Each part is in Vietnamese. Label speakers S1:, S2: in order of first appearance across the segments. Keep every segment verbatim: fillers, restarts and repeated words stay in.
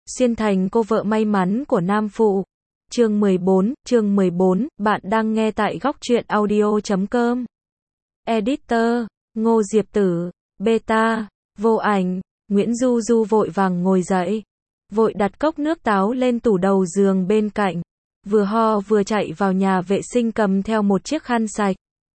S1: Xuyên thành cô vợ may mắn của nam phụ. Chương mười bốn, chương mười bốn, bạn đang nghe tại góc truyện audio chấm com. Editor, Ngô Diệp Tử, Beta, Vô Ảnh, Nguyễn Du Du vội vàng ngồi dậy. Vội đặt cốc nước táo lên tủ đầu giường bên cạnh. Vừa ho vừa chạy vào nhà vệ sinh cầm theo một chiếc khăn sạch.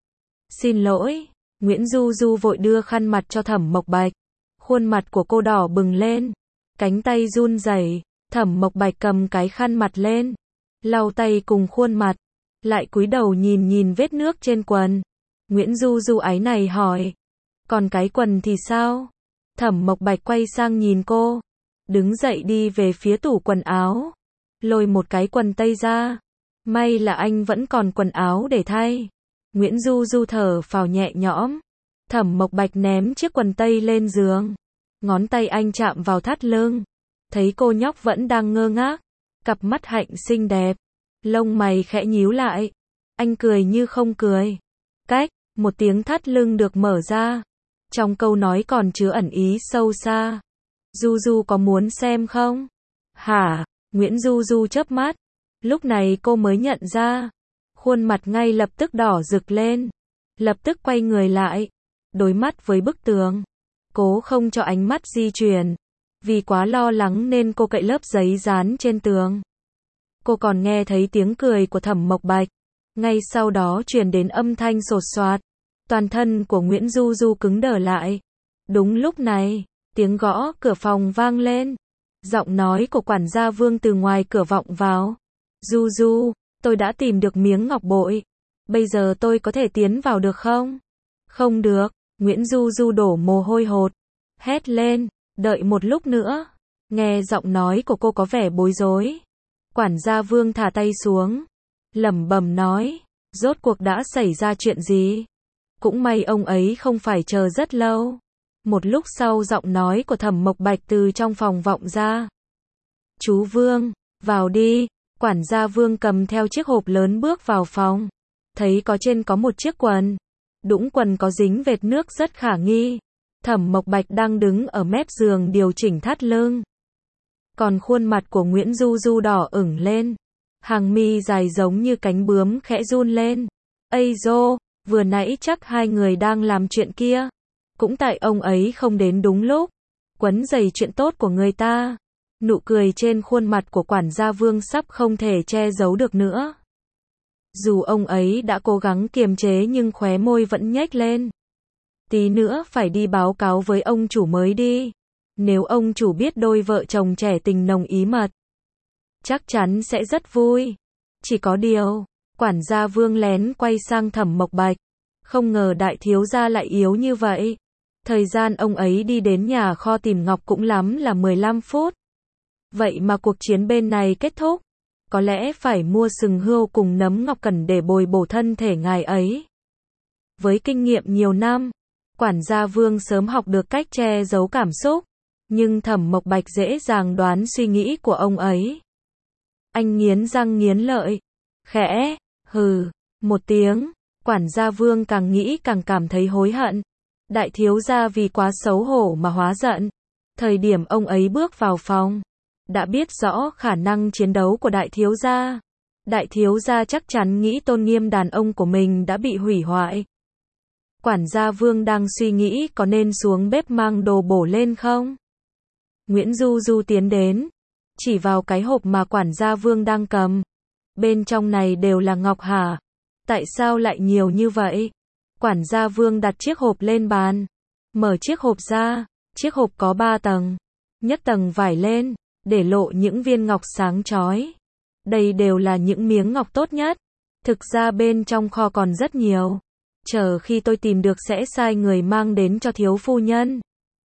S1: Xin lỗi, Nguyễn Du Du vội đưa khăn mặt cho Thẩm Mộc Bạch. Khuôn mặt của cô đỏ bừng lên. Cánh tay run rẩy, Thẩm Mộc Bạch cầm cái khăn mặt lên, lau tay cùng khuôn mặt, lại cúi đầu nhìn nhìn vết nước trên quần. Nguyễn Du Du áy này hỏi, còn cái quần thì sao? Thẩm Mộc Bạch quay sang nhìn cô, đứng dậy đi về phía tủ quần áo, lôi một cái quần tây ra. May là anh vẫn còn quần áo để thay. Nguyễn Du Du thở phào nhẹ nhõm. Thẩm Mộc Bạch ném chiếc quần tây lên giường. Ngón tay anh chạm vào thắt lưng. Thấy cô nhóc vẫn đang ngơ ngác. Cặp mắt hạnh xinh đẹp. Lông mày khẽ nhíu lại. Anh cười như không cười. Cách, một tiếng thắt lưng được mở ra. Trong câu nói còn chứa ẩn ý sâu xa. Du Du có muốn xem không? Hả? Nguyễn Du Du chớp mắt. Lúc này cô mới nhận ra. Khuôn mặt ngay lập tức đỏ rực lên. Lập tức quay người lại. Đối mắt với bức tường. Cố không cho ánh mắt di chuyển. Vì quá lo lắng nên cô cậy lớp giấy dán trên tường. Cô còn nghe thấy tiếng cười của Thẩm Mộc Bạch. Ngay sau đó truyền đến âm thanh sột soạt. Toàn thân của Nguyễn Du Du cứng đờ lại. Đúng lúc này, tiếng gõ cửa phòng vang lên. Giọng nói của quản gia Vương từ ngoài cửa vọng vào. Du Du, tôi đã tìm được miếng ngọc bội. Bây giờ tôi có thể tiến vào được không? Không được. Nguyễn Du Du đổ mồ hôi hột. Hét lên, đợi một lúc nữa. Nghe giọng nói của cô có vẻ bối rối. Quản gia Vương thả tay xuống. Lẩm bẩm nói, rốt cuộc đã xảy ra chuyện gì? Cũng may ông ấy không phải chờ rất lâu. Một lúc sau giọng nói của Thẩm Mộc Bạch từ trong phòng vọng ra. Chú Vương, vào đi. Quản gia Vương cầm theo chiếc hộp lớn bước vào phòng. Thấy có trên có một chiếc quần. Đũng quần có dính vệt nước rất khả nghi. Thẩm Mộc Bạch đang đứng ở mép giường điều chỉnh thắt lưng. Còn khuôn mặt của Nguyễn Du Du đỏ ửng lên. Hàng mi dài giống như cánh bướm khẽ run lên. Ây dô, vừa nãy chắc hai người đang làm chuyện kia. Cũng tại ông ấy không đến đúng lúc. Quấn rầy chuyện tốt của người ta. Nụ cười trên khuôn mặt của quản gia Vương sắp không thể che giấu được nữa. Dù ông ấy đã cố gắng kiềm chế nhưng khóe môi vẫn nhếch lên. Tí nữa phải đi báo cáo với ông chủ mới đi. Nếu ông chủ biết đôi vợ chồng trẻ tình nồng ý mật, chắc chắn sẽ rất vui. Chỉ có điều, quản gia Vương lén quay sang Thẩm Mộc Bạch. Không ngờ đại thiếu gia lại yếu như vậy. Thời gian ông ấy đi đến nhà kho tìm ngọc cũng lắm là mười lăm phút. Vậy mà cuộc chiến bên này kết thúc. Có lẽ phải mua sừng hươu cùng nấm ngọc cần để bồi bổ thân thể ngài ấy. Với kinh nghiệm nhiều năm, quản gia Vương sớm học được cách che giấu cảm xúc. Nhưng Thẩm Mộc Bạch dễ dàng đoán suy nghĩ của ông ấy. Anh nghiến răng nghiến lợi. Khẽ, hừ, một tiếng. Quản gia Vương càng nghĩ càng cảm thấy hối hận. Đại thiếu gia vì quá xấu hổ mà hóa giận. Thời điểm ông ấy bước vào phòng, đã biết rõ khả năng chiến đấu của đại thiếu gia. Đại thiếu gia chắc chắn nghĩ tôn nghiêm đàn ông của mình đã bị hủy hoại. Quản gia Vương đang suy nghĩ có nên xuống bếp mang đồ bổ lên không? Nguyễn Du Du tiến đến, chỉ vào cái hộp mà quản gia Vương đang cầm. Bên trong này đều là ngọc hả? Tại sao lại nhiều như vậy? Quản gia Vương đặt chiếc hộp lên bàn. Mở chiếc hộp ra, chiếc hộp có ba tầng. Nhất tầng vải lên, để lộ những viên ngọc sáng chói. Đây đều là những miếng ngọc tốt nhất. Thực ra bên trong kho còn rất nhiều. Chờ khi tôi tìm được sẽ sai người mang đến cho thiếu phu nhân.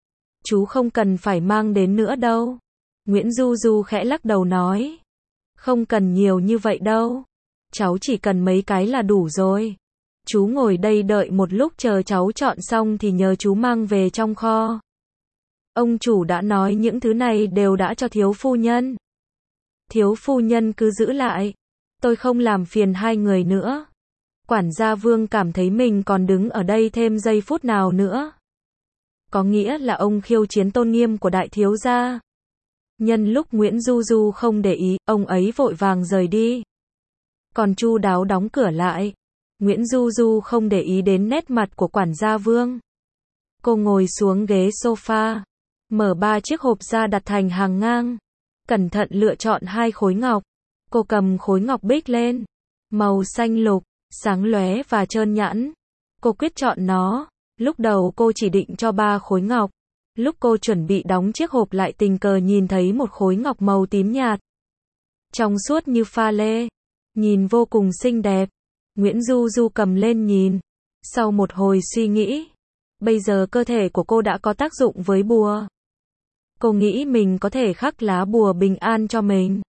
S1: Chú không cần phải mang đến nữa đâu. Nguyễn Du Du khẽ lắc đầu nói. Không cần nhiều như vậy đâu. Cháu chỉ cần mấy cái là đủ rồi. Chú ngồi đây đợi một lúc chờ cháu chọn xong thì nhờ chú mang về trong kho. Ông chủ đã nói những thứ này đều đã cho thiếu phu nhân. Thiếu phu nhân cứ giữ lại. Tôi không làm phiền hai người nữa. Quản gia Vương cảm thấy mình còn đứng ở đây thêm giây phút nào nữa. Có nghĩa là ông khiêu chiến tôn nghiêm của đại thiếu gia. Nhân lúc Nguyễn Du Du không để ý, ông ấy vội vàng rời đi. Còn chu đáo đóng cửa lại. Nguyễn Du Du không để ý đến nét mặt của quản gia Vương. Cô ngồi xuống ghế sofa, mở ba chiếc hộp ra đặt thành hàng ngang, cẩn thận lựa chọn hai khối ngọc. Cô cầm khối ngọc bích lên, màu xanh lục, sáng lóe và trơn nhẵn. Cô quyết chọn nó. Lúc đầu cô chỉ định cho ba khối ngọc. Lúc cô chuẩn bị đóng chiếc hộp lại tình cờ nhìn thấy một khối ngọc màu tím nhạt, trong suốt như pha lê, nhìn vô cùng xinh đẹp. Nguyễn Du Du cầm lên nhìn. Sau một hồi suy nghĩ, bây giờ cơ thể của cô đã có tác dụng với bùa. Cô nghĩ mình có thể khắc lá bùa bình an cho mình.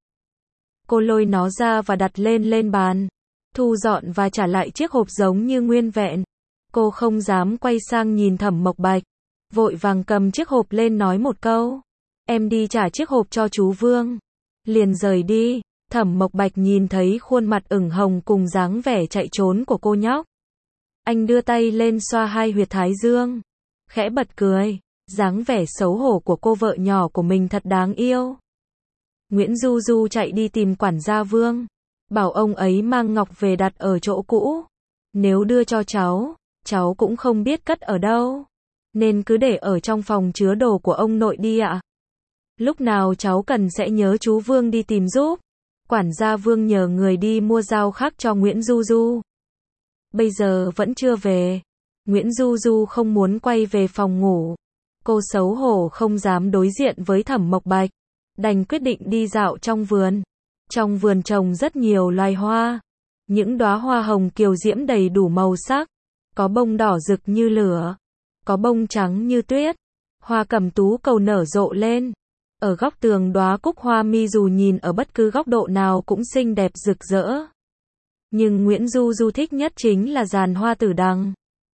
S1: Cô lôi nó ra và đặt lên lên bàn, thu dọn và trả lại chiếc hộp giống như nguyên vẹn. Cô không dám quay sang nhìn Thẩm Mộc Bạch, vội vàng cầm chiếc hộp lên nói một câu. Em đi trả chiếc hộp cho chú Vương. Liền rời đi. Thẩm Mộc Bạch nhìn thấy khuôn mặt ửng hồng cùng dáng vẻ chạy trốn của cô nhóc. Anh đưa tay lên xoa hai huyệt thái dương, khẽ bật cười. Dáng vẻ xấu hổ của cô vợ nhỏ của mình thật đáng yêu. Nguyễn Du Du chạy đi tìm quản gia Vương, bảo ông ấy mang ngọc về đặt ở chỗ cũ. Nếu đưa cho cháu, cháu cũng không biết cất ở đâu, nên cứ để ở trong phòng chứa đồ của ông nội đi ạ. Lúc nào cháu cần sẽ nhớ chú Vương đi tìm giúp. Quản gia Vương nhờ người đi mua dao khắc cho Nguyễn Du Du. Bây giờ vẫn chưa về. Nguyễn Du Du không muốn quay về phòng ngủ. Cô xấu hổ không dám đối diện với Thẩm Mộc Bạch, đành quyết định đi dạo trong vườn. Trong vườn trồng rất nhiều loài hoa. Những đóa hoa hồng kiều diễm đầy đủ màu sắc. Có bông đỏ rực như lửa, có bông trắng như tuyết. Hoa cẩm tú cầu nở rộ lên. Ở góc tường đóa cúc hoa mi dù nhìn ở bất cứ góc độ nào cũng xinh đẹp rực rỡ. Nhưng Nguyễn Du Du thích nhất chính là giàn hoa tử đằng.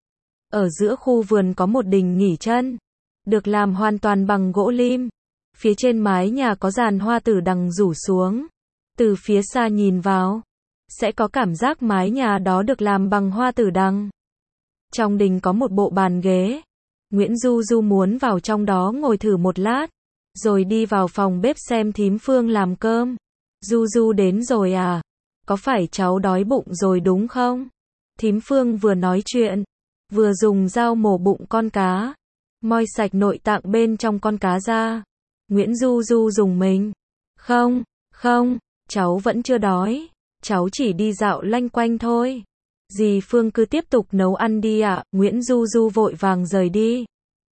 S1: Ở giữa khu vườn có một đình nghỉ chân, được làm hoàn toàn bằng gỗ lim. Phía trên mái nhà có giàn hoa tử đằng rủ xuống. Từ phía xa nhìn vào, sẽ có cảm giác mái nhà đó được làm bằng hoa tử đằng. Trong đình có một bộ bàn ghế. Nguyễn Du Du muốn vào trong đó ngồi thử một lát, rồi đi vào phòng bếp xem thím Phương làm cơm. Du Du đến rồi à? Có phải cháu đói bụng rồi đúng không? Thím Phương vừa nói chuyện, vừa dùng dao mổ bụng con cá, moi sạch nội tạng bên trong con cá ra. Nguyễn Du Du dùng mình. Không, không, cháu vẫn chưa đói. Cháu chỉ đi dạo lanh quanh thôi. Dì Phương cứ tiếp tục nấu ăn đi ạ. À. Nguyễn Du Du vội vàng rời đi.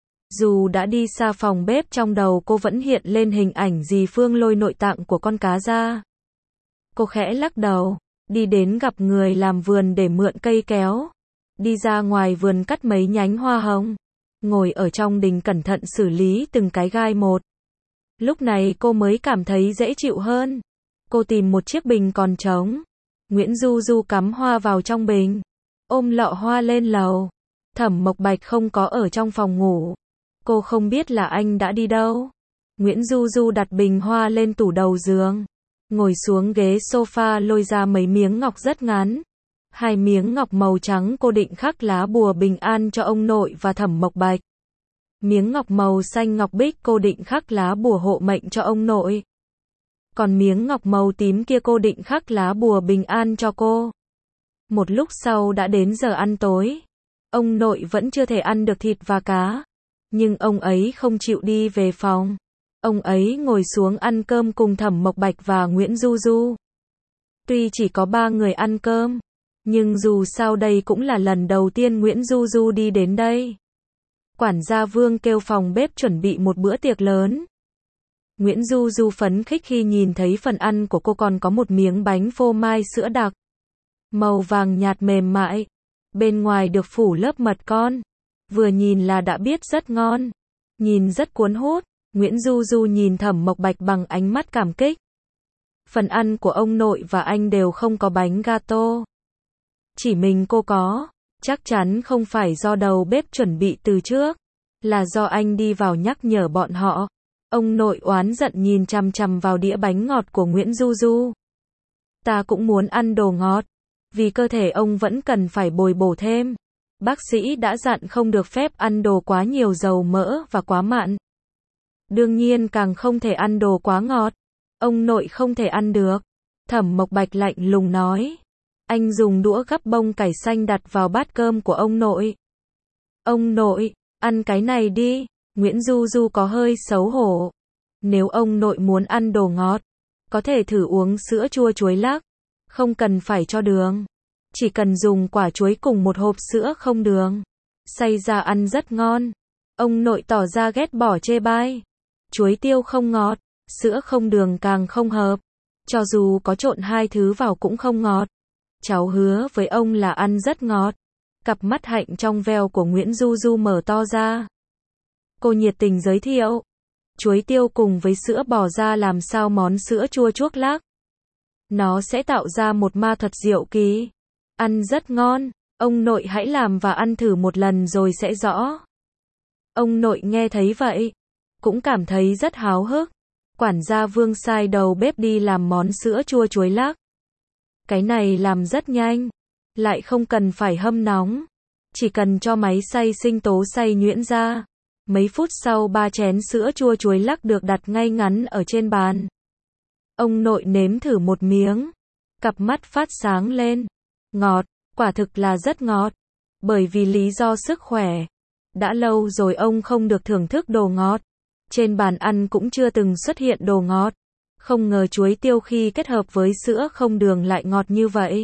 S1: Dù đã đi xa phòng bếp, trong đầu cô vẫn hiện lên hình ảnh dì Phương lôi nội tạng của con cá ra. Cô khẽ lắc đầu, đi đến gặp người làm vườn để mượn cây kéo. Đi ra ngoài vườn cắt mấy nhánh hoa hồng. Ngồi ở trong đình cẩn thận xử lý từng cái gai một. Lúc này cô mới cảm thấy dễ chịu hơn. Cô tìm một chiếc bình còn trống. Nguyễn Du Du cắm hoa vào trong bình, ôm lọ hoa lên lầu. Thẩm Mộc Bạch không có ở trong phòng ngủ. Cô không biết là anh đã đi đâu. Nguyễn Du Du đặt bình hoa lên tủ đầu giường, ngồi xuống ghế sofa lôi ra mấy miếng ngọc rất ngắn. Hai miếng ngọc màu trắng cô định khắc lá bùa bình an cho ông nội và Thẩm Mộc Bạch. Miếng ngọc màu xanh ngọc bích cô định khắc lá bùa hộ mệnh cho ông nội. Còn miếng ngọc màu tím kia cô định khắc lá bùa bình an cho cô. Một lúc sau đã đến giờ ăn tối. Ông nội vẫn chưa thể ăn được thịt và cá. Nhưng ông ấy không chịu đi về phòng. Ông ấy ngồi xuống ăn cơm cùng Thẩm Mộc Bạch và Nguyễn Du Du. Tuy chỉ có ba người ăn cơm, nhưng dù sao đây cũng là lần đầu tiên Nguyễn Du Du đi đến đây. Quản gia Vương kêu phòng bếp chuẩn bị một bữa tiệc lớn. Nguyễn Du Du phấn khích khi nhìn thấy phần ăn của cô còn có một miếng bánh phô mai sữa đặc. Màu vàng nhạt mềm mại. Bên ngoài được phủ lớp mật con. Vừa nhìn là đã biết rất ngon. Nhìn rất cuốn hút. Nguyễn Du Du nhìn Thẩm Mộc Bạch bằng ánh mắt cảm kích. Phần ăn của ông nội và anh đều không có bánh gato. Chỉ mình cô có. Chắc chắn không phải do đầu bếp chuẩn bị từ trước. Là do anh đi vào nhắc nhở bọn họ. Ông nội oán giận nhìn chằm chằm vào đĩa bánh ngọt của Nguyễn Du Du. Ta cũng muốn ăn đồ ngọt. Vì cơ thể ông vẫn cần phải bồi bổ thêm. Bác sĩ đã dặn không được phép ăn đồ quá nhiều dầu mỡ và quá mặn. Đương nhiên càng không thể ăn đồ quá ngọt. Ông nội không thể ăn được. Thẩm Mộc Bạch lạnh lùng nói. Anh dùng đũa gắp bông cải xanh đặt vào bát cơm của ông nội. Ông nội, ăn cái này đi. Nguyễn Du Du có hơi xấu hổ. Nếu ông nội muốn ăn đồ ngọt, có thể thử uống sữa chua chuối lắc. Không cần phải cho đường. Chỉ cần dùng quả chuối cùng một hộp sữa không đường. Xay ra ăn rất ngon. Ông nội tỏ ra ghét bỏ chê bai. Chuối tiêu không ngọt, sữa không đường càng không hợp. Cho dù có trộn hai thứ vào cũng không ngọt. Cháu hứa với ông là ăn rất ngọt. Cặp mắt hạnh trong veo của Nguyễn Du Du mở to ra. Cô nhiệt tình giới thiệu. Chuối tiêu cùng với sữa bò ra làm sao món sữa chua chuốc lắc. Nó sẽ tạo ra một ma thuật diệu kỳ. Ăn rất ngon. Ông nội hãy làm và ăn thử một lần rồi sẽ rõ. Ông nội nghe thấy vậy, cũng cảm thấy rất háo hức. Quản gia Vương sai đầu bếp đi làm món sữa chua chuối lắc. Cái này làm rất nhanh, lại không cần phải hâm nóng. Chỉ cần cho máy xay sinh tố xay nhuyễn ra. Mấy phút sau ba chén sữa chua chuối lắc được đặt ngay ngắn ở trên bàn. Ông nội nếm thử một miếng. Cặp mắt phát sáng lên. Ngọt, quả thực là rất ngọt. Bởi vì lý do sức khỏe. Đã lâu rồi ông không được thưởng thức đồ ngọt. Trên bàn ăn cũng chưa từng xuất hiện đồ ngọt. Không ngờ chuối tiêu khi kết hợp với sữa không đường lại ngọt như vậy.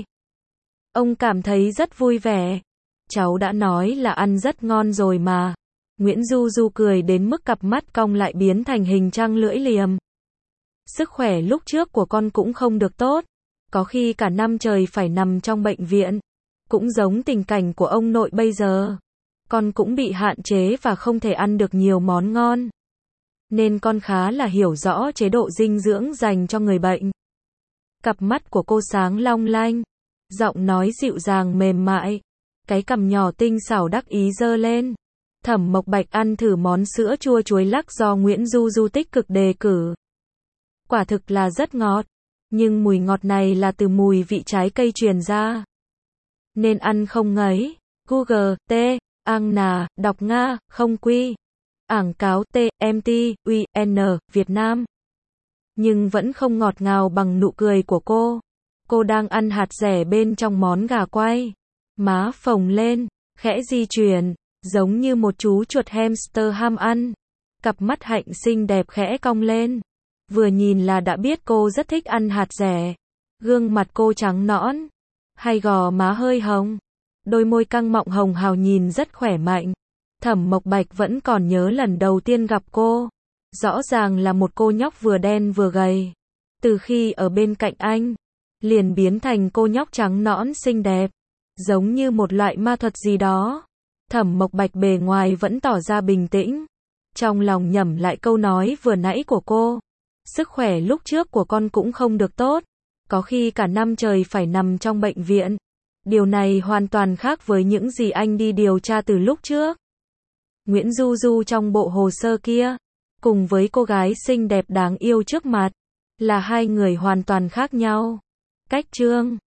S1: Ông cảm thấy rất vui vẻ. Cháu đã nói là ăn rất ngon rồi mà. Nguyễn Du Du cười đến mức cặp mắt cong lại biến thành hình trăng lưỡi liềm. Sức khỏe lúc trước của con cũng không được tốt. Có khi cả năm trời phải nằm trong bệnh viện. Cũng giống tình cảnh của ông nội bây giờ. Con cũng bị hạn chế và không thể ăn được nhiều món ngon. Nên con khá là hiểu rõ chế độ dinh dưỡng dành cho người bệnh. Cặp mắt của cô sáng long lanh. Giọng nói dịu dàng mềm mại. Cái cằm nhỏ tinh xảo đắc ý giơ lên. Thẩm Mộc Bạch ăn thử món sữa chua chuối lắc do Nguyễn Du Du tích cực đề cử. Quả thực là rất ngọt. Nhưng mùi ngọt này là từ mùi vị trái cây truyền ra. Nên ăn không ngấy. Google, T, Ang Nà, đọc Nga, không quy. Ảng cáo T, M T, U, N, Việt Nam. Nhưng vẫn không ngọt ngào bằng nụ cười của cô. Cô đang ăn hạt dẻ bên trong món gà quay. Má phồng lên, khẽ di chuyển, giống như một chú chuột hamster ham ăn. Cặp mắt hạnh xinh đẹp khẽ cong lên. Vừa nhìn là đã biết cô rất thích ăn hạt dẻ. Gương mặt cô trắng nõn, hai gò má hơi hồng, đôi môi căng mọng hồng hào nhìn rất khỏe mạnh. Thẩm Mộc Bạch vẫn còn nhớ lần đầu tiên gặp cô. Rõ ràng là một cô nhóc vừa đen vừa gầy. Từ khi ở bên cạnh anh, liền biến thành cô nhóc trắng nõn xinh đẹp, giống như một loại ma thuật gì đó. Thẩm Mộc Bạch bề ngoài vẫn tỏ ra bình tĩnh, trong lòng nhẩm lại câu nói vừa nãy của cô. Sức khỏe lúc trước của con cũng không được tốt, có khi cả năm trời phải nằm trong bệnh viện. Điều này hoàn toàn khác với những gì anh đi điều tra từ lúc trước. Nguyễn Du Du trong bộ hồ sơ kia, cùng với cô gái xinh đẹp đáng yêu trước mặt, là hai người hoàn toàn khác nhau. Cách chương